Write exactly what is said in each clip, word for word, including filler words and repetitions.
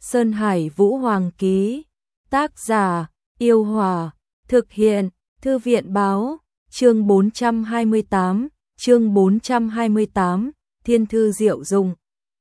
Sơn Hải Vũ Hoàng ký. Tác giả, Yêu Hòa. Thực hiện, Thư viện Báo. Chương bốn trăm hai mươi tám, chương bốn trăm hai mươi tám, Thiên thư diệu dụng.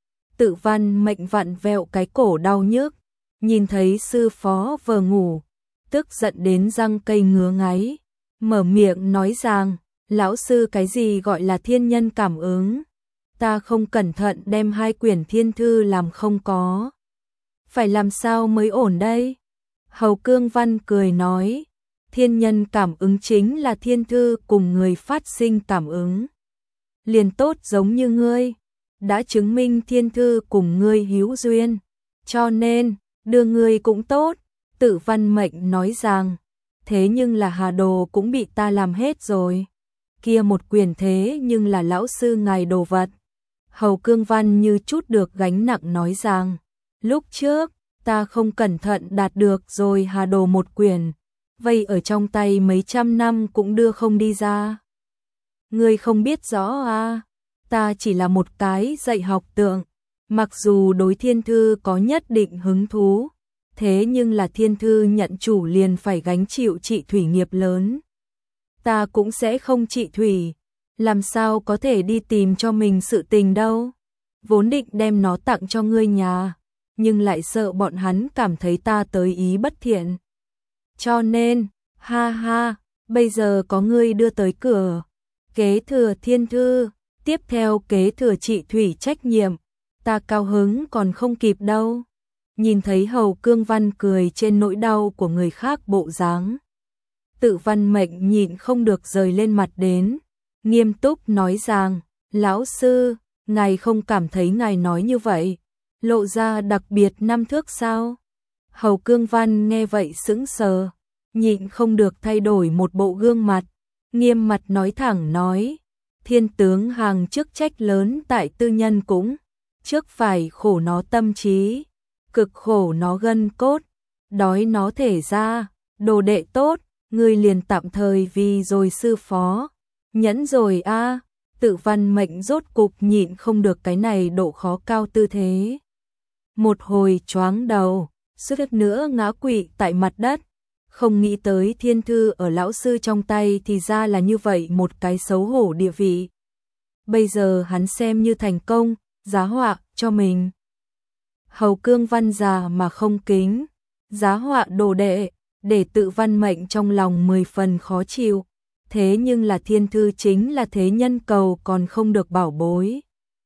Tự Văn Mệnh vặn vẹo cái cổ đau nhức, nhìn thấy sư phó vờ ngủ, tức giận đến răng cây ngứa ngáy, mở miệng nói rằng, lão sư cái gì gọi là thiên nhân cảm ứng, ta không cẩn thận đem hai quyển thiên thư làm không có. Phải làm sao mới ổn đây? Hầu Cương Văn cười nói, thiên nhân cảm ứng chính là thiên thư cùng người phát sinh cảm ứng. Liền tốt giống như ngươi, đã chứng minh thiên thư cùng ngươi hữu duyên, cho nên, đưa ngươi cũng tốt. Tự Văn Mệnh nói rằng, thế nhưng là Hà Đồ cũng bị ta làm hết rồi. Kia một quyền thế nhưng là lão sư ngài đồ vật. Hầu Cương Văn như chút được gánh nặng nói rằng, lúc trước, ta không cẩn thận đạt được rồi Hà Đồ một quyền, vây ở trong tay mấy trăm năm cũng đưa không đi ra. Ngươi không biết rõ à, ta chỉ là một cái dạy học tượng, mặc dù đối thiên thư có nhất định hứng thú, thế nhưng là thiên thư nhận chủ liền phải gánh chịu trị thủy nghiệp lớn. Ta cũng sẽ không trị thủy, làm sao có thể đi tìm cho mình sự tình đâu. Vốn định đem nó tặng cho ngươi nhà, nhưng lại sợ bọn hắn cảm thấy ta tới ý bất thiện. Cho nên, ha ha, bây giờ có ngươi đưa tới cửa, kế thừa thiên thư, tiếp theo kế thừa trị thủy trách nhiệm, ta cao hứng còn không kịp đâu. Nhìn thấy Hầu Cương Văn cười trên nỗi đau của người khác bộ dáng, Tự Văn Mệnh nhịn không được rời lên mặt đến, nghiêm túc nói rằng, lão sư, ngài không cảm thấy ngài nói như vậy lộ ra đặc biệt năm thước sao? Hầu Cương Văn nghe vậy sững sờ, nhịn không được thay đổi một bộ gương mặt, nghiêm mặt nói thẳng nói, thiên tướng hàng chức trách lớn tại tư nhân cũng, trước phải khổ nó tâm trí, cực khổ nó gân cốt, đói nó thể ra, đồ đệ tốt, ngươi liền tạm thời vì rồi sư phó, nhẫn rồi a. Tự Văn Mệnh rốt cục nhịn không được cái này độ khó cao tư thế. Một hồi choáng đầu, suýt nữa ngã quỵ tại mặt đất, không nghĩ tới thiên thư ở lão sư trong tay thì ra là như vậy một cái xấu hổ địa vị. Bây giờ hắn xem như thành công, giá họa cho mình. Hầu Cương Văn già mà không kính, giá họa đồ đệ, để Tự Văn Mệnh trong lòng mười phần khó chịu. Thế nhưng là thiên thư chính là thế nhân cầu còn không được bảo bối.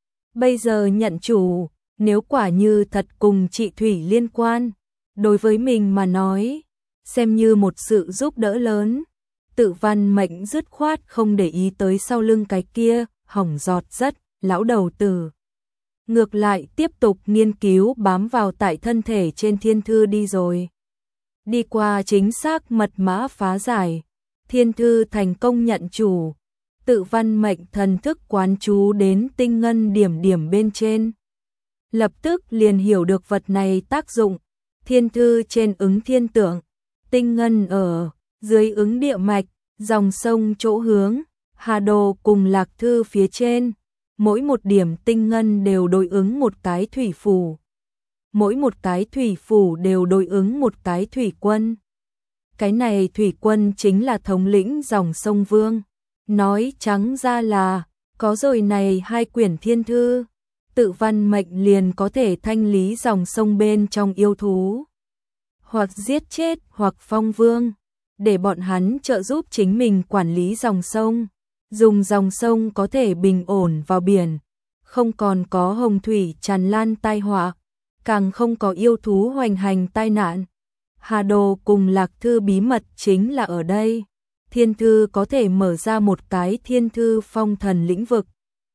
Bây giờ nhận chủ, nếu quả như thật cùng trị thủy liên quan, đối với mình mà nói, xem như một sự giúp đỡ lớn. Tự Văn Mệnh dứt khoát không để ý tới sau lưng cái kia, hỏng giọt rất, lão đầu tử. Ngược lại tiếp tục nghiên cứu bám vào tại thân thể trên thiên thư đi rồi. Đi qua chính xác mật mã phá giải, thiên thư thành công nhận chủ. Tự Văn Mệnh thần thức quán chú đến tinh ngân điểm điểm bên trên. Lập tức liền hiểu được vật này tác dụng, thiên thư trên ứng thiên tượng, tinh ngân ở dưới ứng địa mạch, dòng sông chỗ hướng, Hà Đồ cùng Lạc Thư phía trên, mỗi một điểm tinh ngân đều đối ứng một cái thủy phủ. Mỗi một cái thủy phủ đều đối ứng một cái thủy quân. Cái này thủy quân chính là thống lĩnh dòng sông Vương. Nói trắng ra là, có rồi này hai quyển thiên thư, Tự Văn Mệnh liền có thể thanh lý dòng sông bên trong yêu thú. Hoặc giết chết hoặc phong vương, để bọn hắn trợ giúp chính mình quản lý dòng sông. Dùng dòng sông có thể bình ổn vào biển, không còn có hồng thủy tràn lan tai họa, càng không có yêu thú hoành hành tai nạn. Hà Đồ cùng Lạc Thư bí mật chính là ở đây. Thiên thư có thể mở ra một cái thiên thư phong thần lĩnh vực.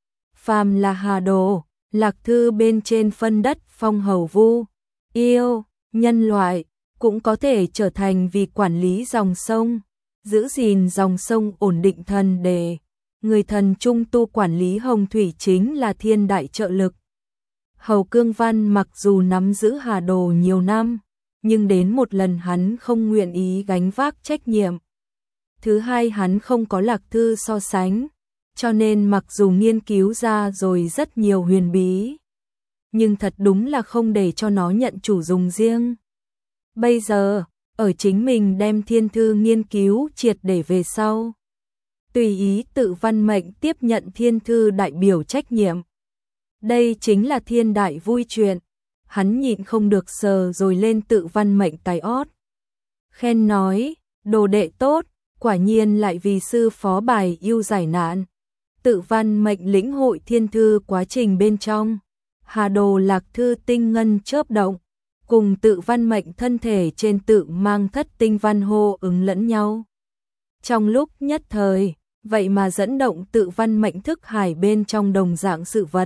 Phàm là Hà Đồ, Lạc Thư bên trên phân đất phong hầu vu, yêu, nhân loại, cũng có thể trở thành vì quản lý dòng sông, giữ gìn dòng sông ổn định thần đề. Người thần trung tu quản lý hồng thủy chính là thiên đại trợ lực. Hầu Cương Văn mặc dù nắm giữ Hà Đồ nhiều năm, nhưng đến một lần hắn không nguyện ý gánh vác trách nhiệm. Thứ hai hắn không có Lạc Thư so sánh, cho nên mặc dù nghiên cứu ra rồi rất nhiều huyền bí, nhưng thật đúng là không để cho nó nhận chủ dùng riêng. Bây giờ, ở chính mình đem thiên thư nghiên cứu triệt để về sau. Tùy ý tự văn mệnh tiếp nhận thiên thư đại biểu trách nhiệm. Đây chính là thiên đại vui chuyện. Hắn nhịn không được sờ rồi lên tự văn mệnh cái ót. Khen nói, đồ đệ tốt, quả nhiên lại vì sư phó bài yêu giải nạn. Tự văn mệnh lĩnh hội thiên thư quá trình bên trong. Hà đồ lạc thư tinh ngân chớp động. Cùng tự văn mệnh thân thể trên tự mang thất tinh văn hô ứng lẫn nhau. Trong lúc nhất thời, vậy mà dẫn động tự văn mệnh thức hải bên trong đồng dạng sự vật.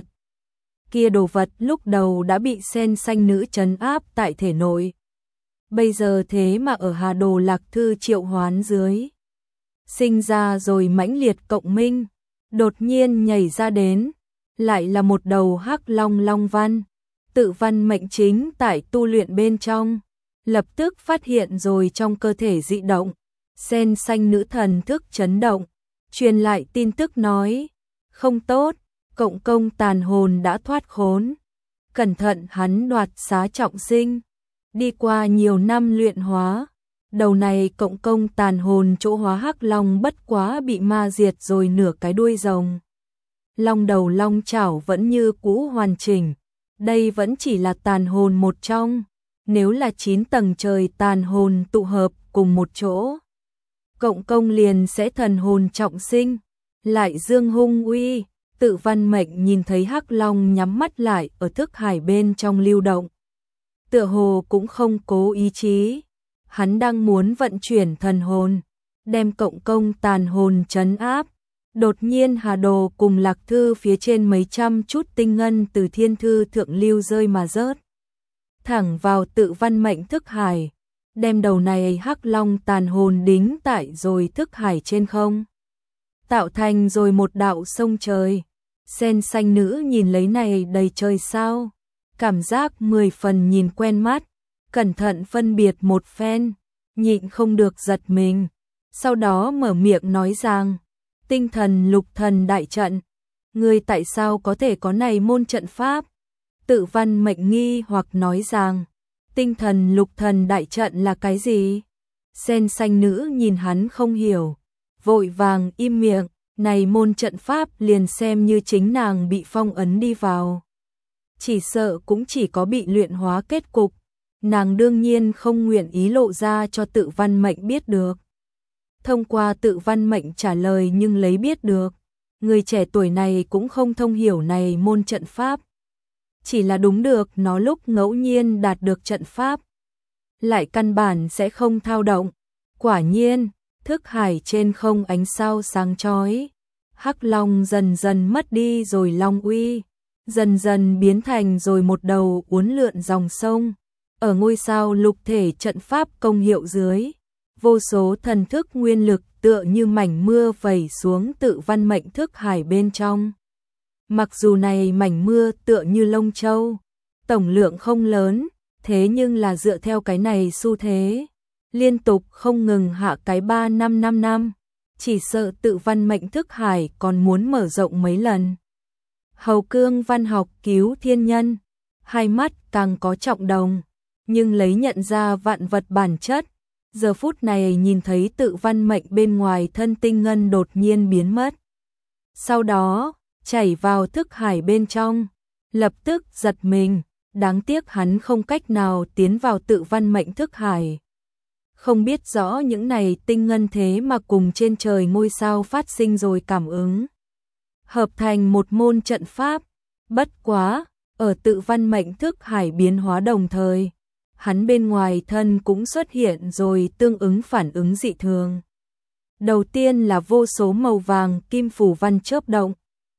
Kia đồ vật lúc đầu đã bị sen xanh nữ trấn áp tại thể nội. Bây giờ thế mà ở hà đồ lạc thư triệu hoán dưới. Sinh ra rồi mãnh liệt cộng minh, đột nhiên nhảy ra đến. Lại là một đầu hắc long long văn. Tự văn mệnh chính tại tu luyện bên trong. Lập tức phát hiện rồi trong cơ thể dị động. Sen xanh nữ thần thức chấn động. Truyền lại tin tức nói. Không tốt, cộng công tàn hồn đã thoát khốn. Cẩn thận hắn đoạt xá trọng sinh. Đi qua nhiều năm luyện hóa. Đầu này cộng công tàn hồn chỗ hóa hắc long bất quá bị ma diệt rồi nửa cái đuôi rồng. Long đầu long chảo vẫn như cũ hoàn chỉnh. Đây vẫn chỉ là tàn hồn một trong. Nếu là chín tầng trời tàn hồn tụ hợp cùng một chỗ, cộng công liền sẽ thần hồn trọng sinh. Lại dương hung uy, tự văn mệnh nhìn thấy hắc long nhắm mắt lại ở thức hải bên trong lưu động. Tựa hồ cũng không cố ý chí. Hắn đang muốn vận chuyển thần hồn, đem cộng công tàn hồn trấn áp. Đột nhiên hà đồ cùng lạc thư phía trên mấy trăm chút tinh ngân từ thiên thư thượng lưu rơi mà rớt. Thẳng vào tự văn mệnh thức hải, đem đầu này hắc long tàn hồn đính tại rồi thức hải trên không. Tạo thành rồi một đạo sông trời. Sen xanh nữ nhìn lấy này đầy trời sao. Cảm giác mười phần nhìn quen mắt. Cẩn thận phân biệt một phen, nhịn không được giật mình. Sau đó mở miệng nói rằng, tinh thần lục thần đại trận, ngươi tại sao có thể có này môn trận pháp? Tự văn mệnh nghi hoặc nói rằng, tinh thần lục thần đại trận là cái gì? Sen xanh nữ nhìn hắn không hiểu, vội vàng im miệng, này môn trận pháp liền xem như chính nàng bị phong ấn đi vào. Chỉ sợ cũng chỉ có bị luyện hóa kết cục. Nàng đương nhiên không nguyện ý lộ ra cho tự văn mệnh biết được. Thông qua tự văn mệnh trả lời nhưng lấy biết được, người trẻ tuổi này cũng không thông hiểu này môn trận pháp. Chỉ là đúng được nó lúc ngẫu nhiên đạt được trận pháp, lại căn bản sẽ không thao động. Quả nhiên, thức hải trên không ánh sao sáng chói. Hắc long dần dần mất đi rồi long uy, dần dần biến thành rồi một đầu uốn lượn dòng sông. Ở ngôi sao lục thể trận pháp công hiệu dưới, vô số thần thức nguyên lực tựa như mảnh mưa vẩy xuống tự văn mệnh thức hải bên trong. Mặc dù này mảnh mưa tựa như lông châu, tổng lượng không lớn, thế nhưng là dựa theo cái này xu thế, liên tục không ngừng hạ cái ba năm năm năm, chỉ sợ tự văn mệnh thức hải còn muốn mở rộng mấy lần. Hầu Cương văn học cứu thiên nhân, hai mắt càng có trọng đồng, nhưng lấy nhận ra vạn vật bản chất. Giờ phút này nhìn thấy tự văn mệnh bên ngoài thân tinh ngân đột nhiên biến mất. Sau đó, chảy vào thức hải bên trong, lập tức giật mình, đáng tiếc hắn không cách nào tiến vào tự văn mệnh thức hải. Không biết rõ những này tinh ngân thế mà cùng trên trời ngôi sao phát sinh rồi cảm ứng. Hợp thành một môn trận pháp, bất quá, ở tự văn mệnh thức hải biến hóa đồng thời. Hắn bên ngoài thân cũng xuất hiện rồi tương ứng phản ứng dị thường. Đầu tiên là vô số màu vàng kim phủ văn chớp động,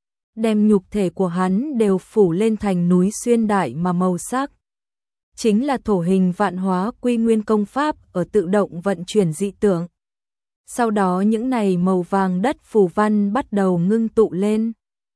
đem nhục thể của hắn đều phủ lên thành núi xuyên đại mà màu sắc. Chính là thổ hình vạn hóa quy nguyên công pháp ở tự động vận chuyển dị tượng. Sau đó những này màu vàng đất phủ văn bắt đầu ngưng tụ lên,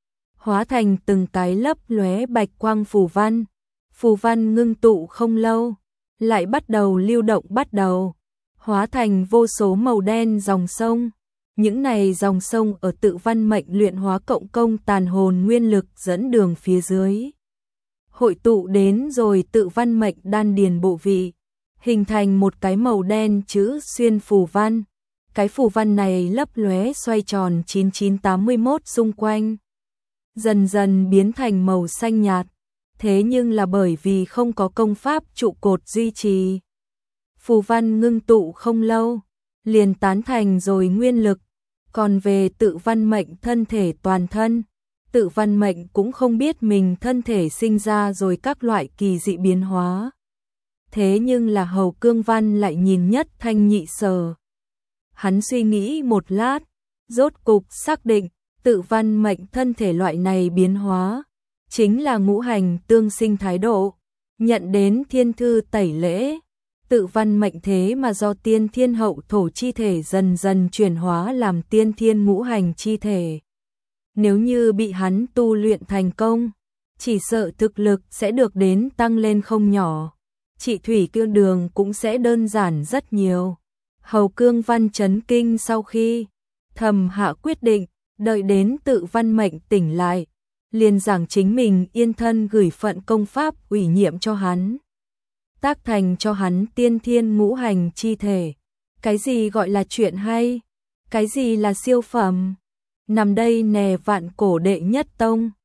hóa thành từng cái lấp lóe bạch quang phủ văn. Phủ văn ngưng tụ không lâu, lại bắt đầu lưu động bắt đầu, hóa thành vô số màu đen dòng sông. Những này dòng sông ở tự văn mệnh luyện hóa cộng công tàn hồn nguyên lực dẫn đường phía dưới. hội tụ đến rồi tự văn mệnh đan điền bộ vị, hình thành một cái màu đen chữ xuyên phù văn. Cái phù văn này lấp lóe xoay tròn chín chín tám mươi mốt xung quanh, dần dần biến thành màu xanh nhạt. Thế nhưng là bởi vì không có công pháp trụ cột duy trì, phù văn ngưng tụ không lâu, liền tán thành rồi nguyên lực. Còn về tự văn mệnh thân thể toàn thân, tự văn mệnh cũng không biết mình thân thể sinh ra rồi các loại kỳ dị biến hóa. Thế nhưng là Hầu Cương Văn lại nhìn nhất thanh nhị sở. Hắn suy nghĩ một lát, rốt cục xác định, tự văn mệnh thân thể loại này biến hóa, chính là ngũ hành tương sinh thái độ, nhận đến thiên thư tẩy lễ. Tự văn mệnh thế mà do tiên thiên hậu thổ chi thể dần dần chuyển hóa làm tiên thiên ngũ hành chi thể. Nếu như bị hắn tu luyện thành công, chỉ sợ thực lực sẽ được đến tăng lên không nhỏ. Trị thủy kiêu đường cũng sẽ đơn giản rất nhiều. Hầu Cương Văn chấn kinh sau khi thầm hạ quyết định, đợi đến tự văn mệnh tỉnh lại, liền giảng chính mình yên thân gửi phận công pháp ủy nhiệm cho hắn, tác thành cho hắn tiên thiên ngũ hành chi thể. Cái gì gọi là chuyện hay? Cái gì là siêu phẩm? Nằm đây nè vạn cổ đệ nhất tông.